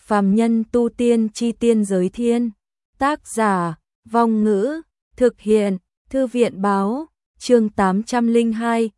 Phàm nhân tu tiên chi tiên giới thiên. Tác giả, Vong Ngữ, thực hiện, Thư viện báo, chương 802,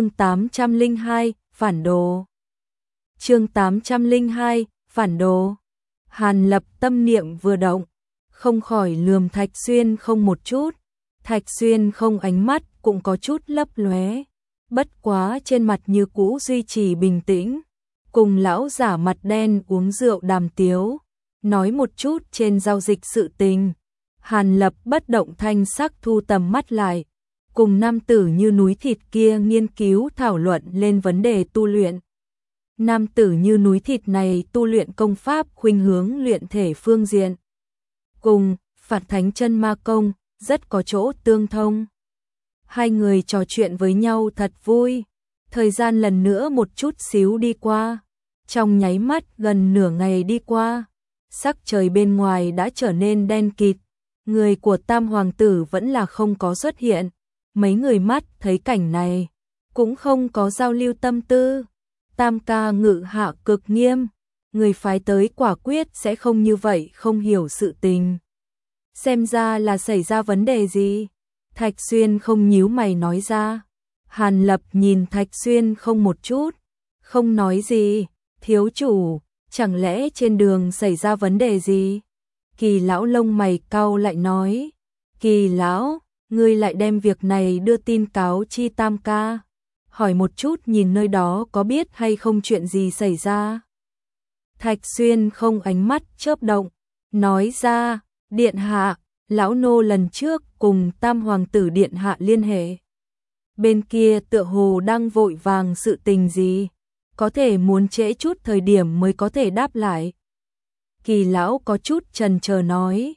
phản đồ. Chương 802, phản đồ. Hàn Lập tâm niệm vừa động, không khỏi lườm Thạch Xuyên không một chút. Thạch Xuyên không ánh mắt cũng có chút lấp lóe, bất quá trên mặt như cũ duy trì bình tĩnh, cùng lão giả mặt đen uống rượu đàm tiếu, nói một chút trên giao dịch sự tình. Hàn Lập bất động thanh sắc thu tầm mắt lại, cùng nam tử như núi thịt kia nghiên cứu thảo luận lên vấn đề tu luyện. Nam tử như núi thịt này tu luyện công pháp khuynh hướng luyện thể phương diện, cùng Phạt Thánh Chân Ma Công rất có chỗ tương thông. Hai người trò chuyện với nhau thật vui. Thời gian lần nữa một chút xíu đi qua, trong nháy mắt gần nửa ngày đi qua, sắc trời bên ngoài đã trở nên đen kịt. Người của Tam Hoàng tử vẫn là không có xuất hiện. Mấy người mắt thấy cảnh này cũng không có giao lưu tâm tư. Tam ca ngự hạ cực nghiêm, người phái tới quả quyết sẽ không như vậy không hiểu sự tình. Xem ra là xảy ra vấn đề gì? Thạch Xuyên không nhíu mày nói ra. Hàn Lập nhìn Thạch Xuyên không một chút, không nói gì. Thiếu chủ, chẳng lẽ trên đường xảy ra vấn đề gì? Kỳ lão lông mày cau lại nói. Kỳ lão, ngươi lại đem việc này đưa tin cáo chi Tam ca, hỏi một chút nhìn nơi đó có biết hay không chuyện gì xảy ra. Thạch Xuyên không ánh mắt chớp động, nói ra, điện hạ, lão nô lần trước cùng Tam Hoàng tử điện hạ liên hệ. Bên kia tựa hồ đang vội vàng sự tình gì, có thể muốn trễ chút thời điểm mới có thể đáp lại. Kỳ lão có chút chần chờ nói,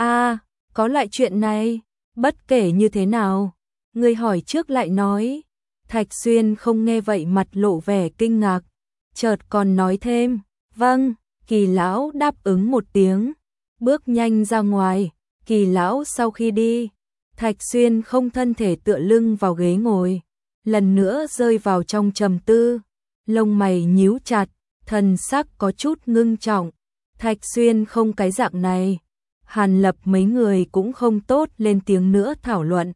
có lại chuyện này, bất kể như thế nào, người hỏi trước lại nói. Thạch Xuyên không nghe vậy mặt lộ vẻ kinh ngạc, chợt còn nói thêm, vâng. Kỳ lão đáp ứng một tiếng, bước nhanh ra ngoài. Kỳ lão sau khi đi, Thạch Xuyên không thân thể tựa lưng vào ghế ngồi, lần nữa rơi vào trong trầm tư, lông mày nhíu chặt, thần sắc có chút ngưng trọng. Thạch Xuyên không cái dạng này, Hàn Lập mấy người cũng không tốt lên tiếng nữa thảo luận,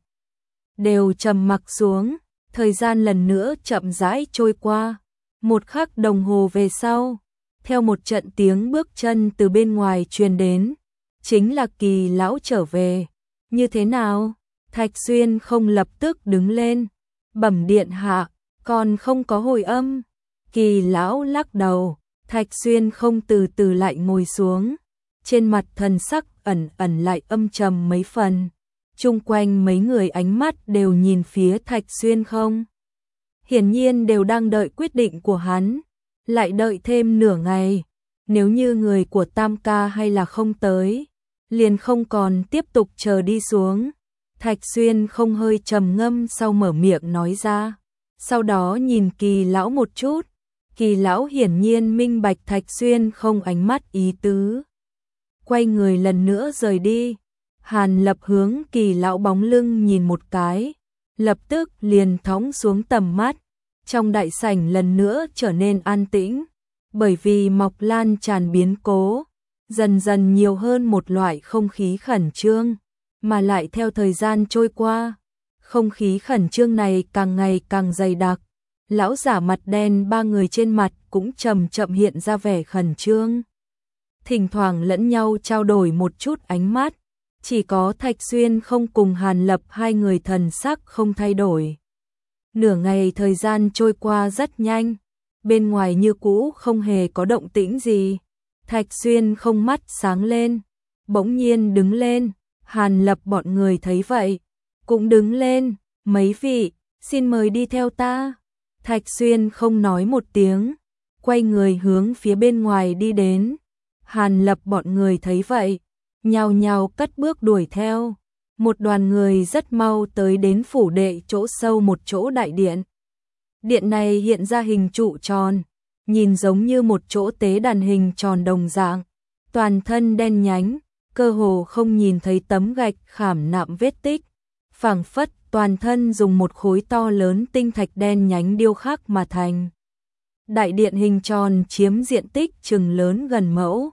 đều trầm mặc xuống. Thời gian lần nữa chậm rãi trôi qua, một khắc đồng hồ về sau, theo một trận tiếng bước chân từ bên ngoài truyền đến, chính là Kỳ lão trở về. Như thế nào? Thạch Xuyên không lập tức đứng lên, bẩm điện hạ, còn không có hồi âm. Kỳ lão lắc đầu. Thạch Xuyên không từ từ lại ngồi xuống, trên mặt thần sắc ẩn ẩn lại âm trầm mấy phần. Chung quanh mấy người ánh mắt đều nhìn phía Thạch Xuyên không, hiển nhiên đều đang đợi quyết định của hắn. Lại đợi thêm nửa ngày, nếu như người của Tam ca hay là không tới, liền không còn tiếp tục chờ đi xuống. Thạch Xuyên không hơi trầm ngâm sau mở miệng nói ra, sau đó nhìn Kỳ lão một chút. Kỳ lão hiển nhiên minh bạch Thạch Xuyên không ánh mắt ý tứ, quay người lần nữa rời đi. Hàn Lập hướng Kỳ lão bóng lưng nhìn một cái, lập tức liền thõng xuống tầm mắt. Trong đại sảnh lần nữa trở nên an tĩnh, bởi vì Mộc Lan tràn biến cố, dần dần nhiều hơn một loại không khí khẩn trương, mà lại theo thời gian trôi qua, không khí khẩn trương này càng ngày càng dày đặc. Lão giả mặt đen ba người trên mặt cũng chậm chậm hiện ra vẻ khẩn trương, thỉnh thoảng lẫn nhau trao đổi một chút ánh mắt. Chỉ có Thạch Xuyên không cùng Hàn Lập hai người thần sắc không thay đổi. Nửa ngày thời gian trôi qua rất nhanh, bên ngoài như cũ không hề có động tĩnh gì. Thạch Xuyên không mắt sáng lên, bỗng nhiên đứng lên. Hàn Lập bọn người thấy vậy, cũng đứng lên. Mấy vị, xin mời đi theo ta. Thạch Xuyên không nói một tiếng, quay người hướng phía bên ngoài đi đến. Hàn Lập bọn người thấy vậy, nhao nhao cất bước đuổi theo. Một đoàn người rất mau tới đến phủ đệ chỗ sâu một chỗ đại điện. Điện này hiện ra hình trụ tròn, nhìn giống như một chỗ tế đàn hình tròn đồng dạng, toàn thân đen nhánh, cơ hồ không nhìn thấy tấm gạch khảm nạm vết tích, phảng phất toàn thân dùng một khối to lớn tinh thạch đen nhánh điêu khắc mà thành. Đại điện hình tròn chiếm diện tích chừng lớn gần mẫu,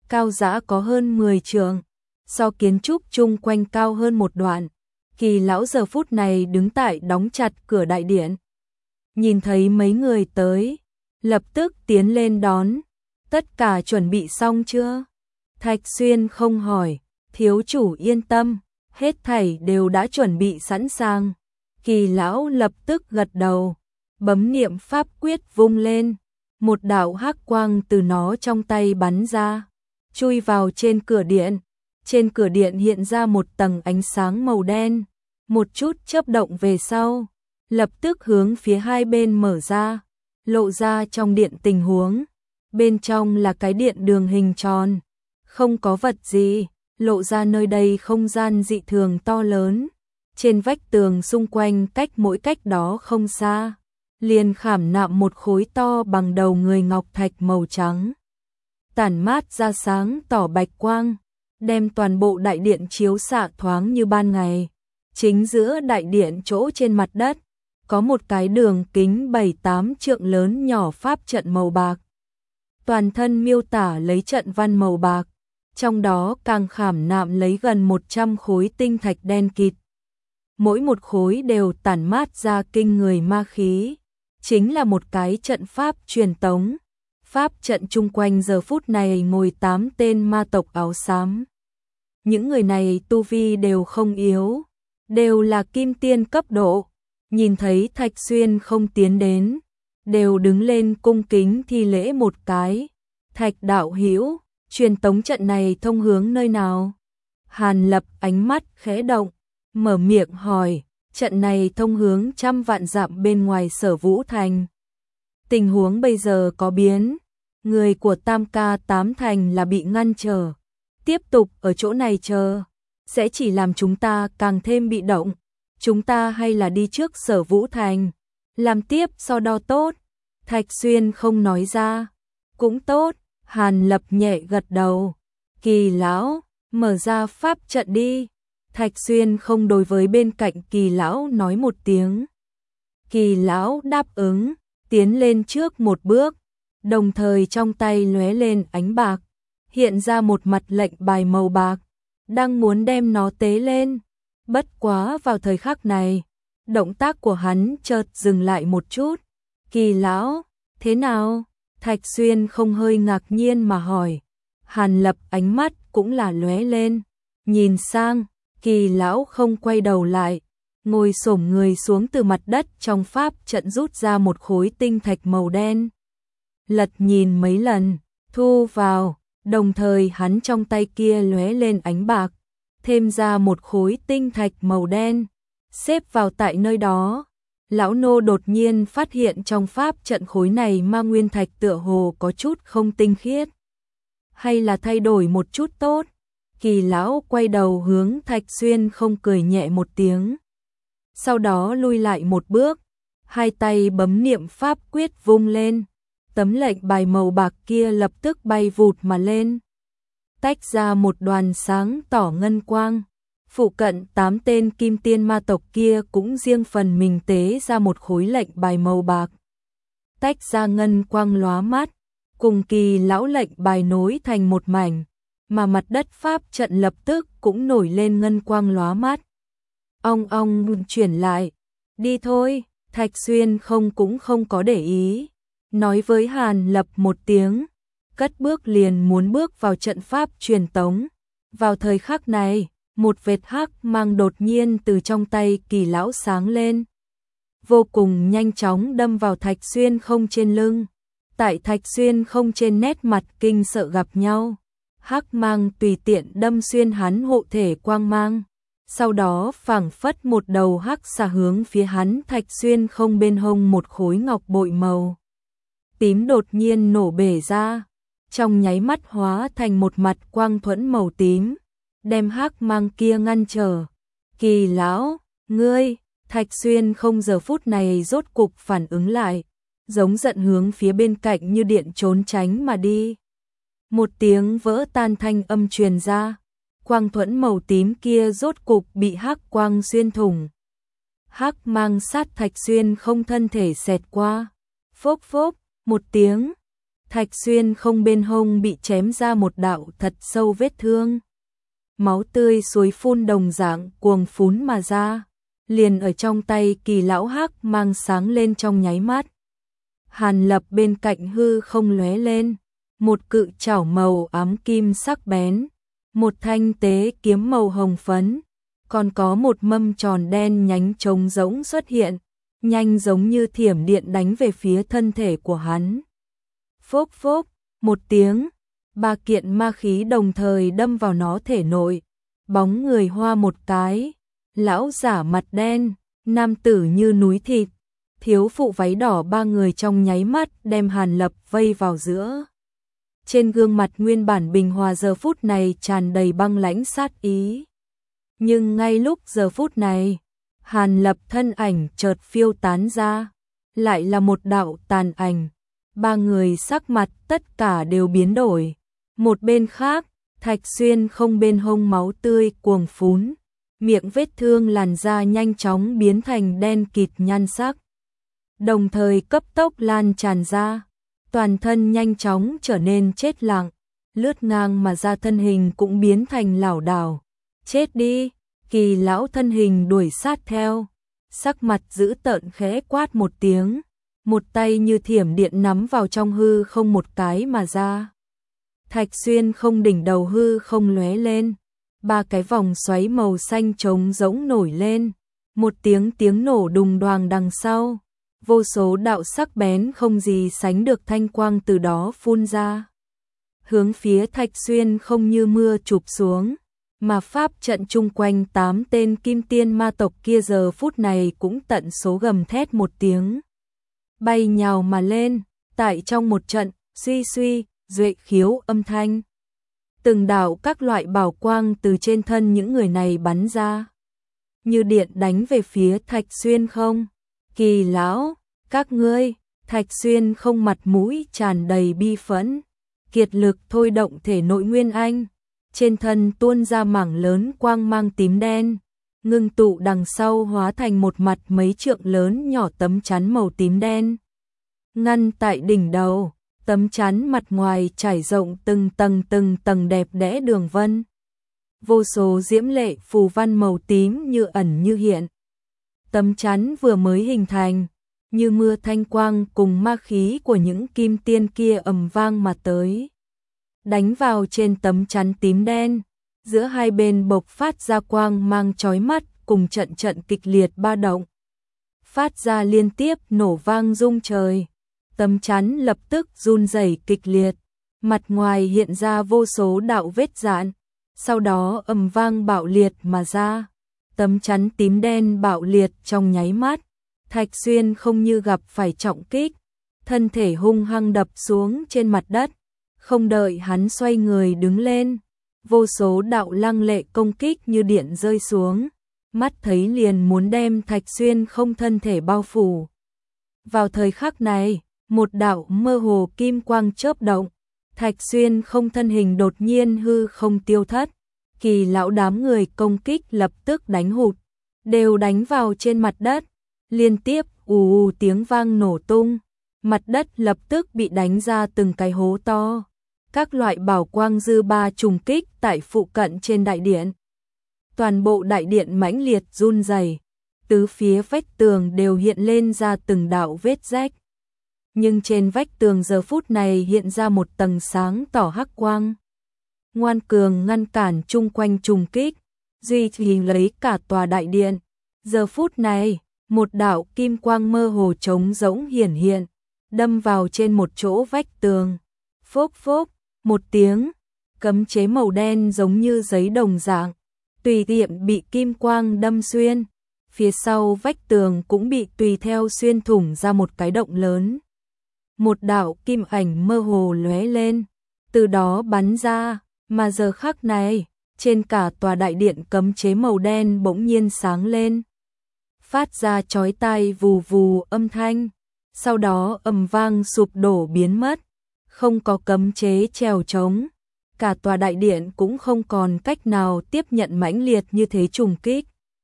cao dã có hơn 10 trượng, so kiến trúc chung quanh cao hơn một đoạn. Kỳ lão giờ phút này đứng tại đóng chặt cửa đại điện. Nhìn thấy mấy người tới, lập tức tiến lên đón. Tất cả chuẩn bị xong chưa? Thạch Xuyên không hỏi, thiếu chủ yên tâm, hết thảy đều đã chuẩn bị sẵn sàng. Kỳ lão lập tức gật đầu, bấm niệm pháp quyết vung lên, một đạo hắc quang từ nó trong tay bắn ra, chui vào trên cửa điện. Trên cửa điện hiện ra một tầng ánh sáng màu đen, một chút chớp động về sau, lập tức hướng phía hai bên mở ra, lộ ra trong điện tình huống. Bên trong là cái điện đường hình tròn, không có vật gì, lộ ra nơi đây không gian dị thường to lớn. Trên vách tường xung quanh cách mỗi cách đó không xa, liền khảm nạm một khối to bằng đầu người ngọc thạch màu trắng, tản mát ra sáng tỏ bạch quang, đem toàn bộ đại điện chiếu xạ thoáng như ban ngày. Chính giữa đại điện chỗ trên mặt đất, có một cái đường kính 7-8 trượng lớn nhỏ pháp trận màu bạc. Toàn thân miêu tả lấy trận văn màu bạc, trong đó càng khảm nạm lấy gần 100 khối tinh thạch đen kịt. Mỗi một khối đều tản mát ra kinh người ma khí, chính là một cái trận pháp truyền tống. Pháp trận chung quanh giờ phút này ngồi 8 tên ma tộc áo xám. Những người này tu vi đều không yếu, đều là kim tiên cấp độ. Nhìn thấy Thạch Xuyên không tiến đến, đều đứng lên cung kính thi lễ một cái. Thạch đạo hữu, truyền tống trận này thông hướng nơi nào? Hàn Lập ánh mắt khẽ động, mở miệng hỏi. Trận này thông hướng trăm vạn dặm bên ngoài Sở Vũ Thành. Tình huống bây giờ có biến, người của Tam Ca Tám Thành là bị ngăn trở. Tiếp tục ở chỗ này chờ, sẽ chỉ làm chúng ta càng thêm bị động. Chúng ta hay là đi trước Sở Vũ Thành, làm tiếp so đo tốt. Thạch Xuyên không nói ra. Cũng tốt, Hàn Lập nhẹ gật đầu. Kỳ lão, mở ra pháp trận đi. Thạch Xuyên không đối với bên cạnh Kỳ lão nói một tiếng. Kỳ lão đáp ứng, tiến lên trước một bước, đồng thời trong tay lóe lên ánh bạc, hiện ra một mặt lệnh bài màu bạc, đang muốn đem nó tế lên. Bất quá vào thời khắc này, động tác của hắn chợt dừng lại một chút. Kỳ lão, thế nào? Thạch Xuyên không hơi ngạc nhiên mà hỏi. Hàn Lập ánh mắt cũng là lóe lên, nhìn sang. Kỳ lão không quay đầu lại, ngồi xổm người xuống từ mặt đất trong pháp trận rút ra một khối tinh thạch màu đen. Lật nhìn mấy lần, thu vào, đồng thời hắn trong tay kia lóe lên ánh bạc, thêm ra một khối tinh thạch màu đen, xếp vào tại nơi đó. Lão nô đột nhiên phát hiện trong pháp trận khối này ma nguyên thạch tựa hồ có chút không tinh khiết. Hay là thay đổi một chút tốt? Kỳ lão quay đầu hướng Thạch Xuyên không cười nhẹ một tiếng. Sau đó lui lại một bước, hai tay bấm niệm pháp quyết vung lên. Tấm lệnh bài màu bạc kia lập tức bay vụt mà lên, tách ra một đoàn sáng tỏ ngân quang. Phụ cận 8 tên kim tiên ma tộc kia cũng riêng phần mình tế ra một khối lệnh bài màu bạc, tách ra ngân quang lóa mắt, cùng Kỳ lão lệnh bài nối thành một mảnh, mà mặt đất pháp trận lập tức cũng nổi lên ngân quang lóa mắt. Ong ong chuyển lại, đi thôi. Thạch Xuyên cũng không có để ý, nói với Hàn Lập một tiếng, cất bước liền muốn bước vào trận pháp truyền tống. Vào thời khắc này, một vệt hắc mang đột nhiên từ trong tay Kỳ lão sáng lên, vô cùng nhanh chóng đâm vào Thạch Xuyên không trên lưng. Tại Thạch Xuyên không trên nét mặt kinh sợ gặp nhau, hắc mang tùy tiện đâm xuyên hắn hộ thể quang mang, sau đó phảng phất một đầu hắc xà hướng phía hắn. Thạch Xuyên không bên hông một khối ngọc bội màu tím đột nhiên nổ bể ra, trong nháy mắt hóa thành một mặt quang thuẫn màu tím, đem hắc mang kia ngăn trở. Kỳ lão, ngươi! Thạch Xuyên không giờ phút này rốt cục phản ứng lại, giống giận hướng phía bên cạnh như điện trốn tránh mà đi. Một tiếng vỡ tan thanh âm truyền ra, quang thuẫn màu tím kia rốt cục bị hắc quang xuyên thủng. Hắc mang sát Thạch Xuyên không thân thể xẹt qua, phốc phốc một tiếng, Thạch Xuyên không bên hông bị chém ra một đạo thật sâu vết thương. Máu tươi suối phun đồng dạng cuồng phún mà ra, liền ở trong tay Kỳ lão hắc mang sáng lên trong nháy mắt. Hàn Lập bên cạnh hư không lóe lên, một cự chảo màu ám kim sắc bén, một thanh tế kiếm màu hồng phấn, còn có một mâm tròn đen nhánh trống rỗng xuất hiện, nhanh giống như thiểm điện đánh về phía thân thể của hắn. Phốc phốc, một tiếng, ba kiện ma khí đồng thời đâm vào nó thể nội, bóng người hoa một cái, lão giả mặt đen, nam tử như núi thịt, thiếu phụ váy đỏ, ba người trong nháy mắt đem Hàn Lập vây vào giữa. Trên gương mặt nguyên bản bình hòa giờ phút này tràn đầy băng lãnh sát ý. Nhưng ngay lúc giờ phút này, Hàn Lập thân ảnh chợt phiêu tán ra, lại là một đạo tàn ảnh. Ba người sắc mặt tất cả đều biến đổi. Một bên khác, Thạch Xuyên không bên hông máu tươi cuồng phún, miệng vết thương làn da nhanh chóng biến thành đen kịt nhan sắc, đồng thời cấp tốc lan tràn ra, toàn thân nhanh chóng trở nên chết lặng, lướt ngang mà ra thân hình cũng biến thành lảo đảo. Chết đi! Kỳ lão thân hình đuổi sát theo, sắc mặt dữ tợn khẽ quát một tiếng, một tay như thiểm điện nắm vào trong hư không một cái mà ra. Thạch Xuyên không đỉnh đầu hư không lóe lên, ba cái vòng xoáy màu xanh trống rỗng nổi lên, một tiếng nổ đùng đoàng đằng sau, vô số đạo sắc bén không gì sánh được thanh quang từ đó phun ra, hướng phía Thạch Xuyên không như mưa chụp xuống. Mà pháp trận chung quanh 8 tên kim tiên ma tộc kia giờ phút này cũng tận số gầm thét một tiếng, bay nhào mà lên, tại trong một trận suy suy duệ khiếu âm thanh, từng đạo các loại bảo quang từ trên thân những người này bắn ra, như điện đánh về phía Thạch Xuyên không. Kỳ lão, các ngươi! Thạch Xuyên không mặt mũi tràn đầy bi phẫn, kiệt lực thôi động thể nội nguyên anh. Trên thân tuôn ra mảng lớn quang mang tím đen, ngưng tụ đằng sau hóa thành một mặt mấy trượng lớn nhỏ tấm chắn màu tím đen. Ngăn tại đỉnh đầu, tấm chắn mặt ngoài trải rộng từng tầng đẹp đẽ đường vân. Vô số diễm lệ phù văn màu tím như ẩn như hiện. Tấm chắn vừa mới hình thành, như mưa thanh quang cùng ma khí của những kim tiên kia ầm vang mà tới, đánh vào trên tấm chắn tím đen, giữa hai bên bộc phát ra quang mang chói mắt cùng trận kịch liệt ba động, phát ra liên tiếp nổ vang rung trời. Tấm chắn lập tức run rẩy kịch liệt, mặt ngoài hiện ra vô số đạo vết rạn, sau đó ầm vang bạo liệt mà ra. Tấm chắn tím đen bạo liệt trong nháy mắt, Thạch Xuyên không như gặp phải trọng kích, thân thể hung hăng đập xuống trên mặt đất. Không đợi hắn xoay người đứng lên, vô số đạo lăng lệ công kích như điện rơi xuống, mắt thấy liền muốn đem Thạch Xuyên không thân thể bao phủ. Vào thời khắc này, một đạo mơ hồ kim quang chớp động, Thạch Xuyên không thân hình đột nhiên hư không tiêu thất, Kỳ lão đám người công kích lập tức đánh hụt, đều đánh vào trên mặt đất, liên tiếp ù tiếng vang nổ tung, mặt đất lập tức bị đánh ra từng cái hố to. Các loại bảo quang dư ba trùng kích tại phụ cận trên đại điện. Toàn bộ đại điện mãnh liệt run rẩy, tứ phía vách tường đều hiện lên ra từng đạo vết rách. Nhưng trên vách tường giờ phút này hiện ra một tầng sáng tỏ hắc quang, ngoan cường ngăn cản chung quanh trùng kích, duy trì lấy cả tòa đại điện. Giờ phút này, một đạo kim quang mơ hồ trống rỗng hiển hiện, đâm vào trên một chỗ vách tường. Phốc phốc, một tiếng, cấm chế màu đen giống như giấy đồng dạng, tùy tiện bị kim quang đâm xuyên, phía sau vách tường cũng bị tùy theo xuyên thủng ra một cái động lớn. Một đạo kim ảnh mơ hồ lóe lên, từ đó bắn ra, mà giờ khắc này, trên cả tòa đại điện cấm chế màu đen bỗng nhiên sáng lên, phát ra chói tai vù vù âm thanh, sau đó ầm vang sụp đổ biến mất. Không có cấm chế trèo trống, cả tòa đại điện cũng không còn cách nào tiếp nhận mãnh liệt như thế trùng kích.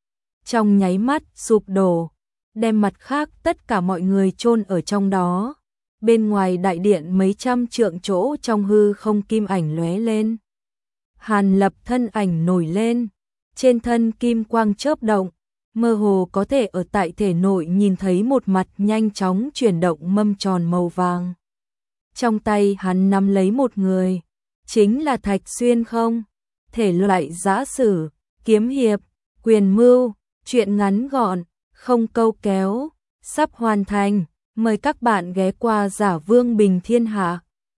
Trong nháy mắt sụp đổ, đem mặt khác tất cả mọi người chôn ở trong đó. Bên ngoài đại điện mấy trăm trượng chỗ trong hư không kim ảnh lóe lên. Hàn Lập thân ảnh nổi lên, trên thân kim quang chớp động, mơ hồ có thể ở tại thể nội nhìn thấy một mặt nhanh chóng chuyển động mâm tròn màu vàng. Trong tay hắn nắm lấy một người, chính là Thạch Xuyên không? Thể loại giã sử, kiếm hiệp, quyền mưu, truyện ngắn gọn, không câu kéo, sắp hoàn thành, mời các bạn ghé qua Giả Vương Bình Thiên Hạ.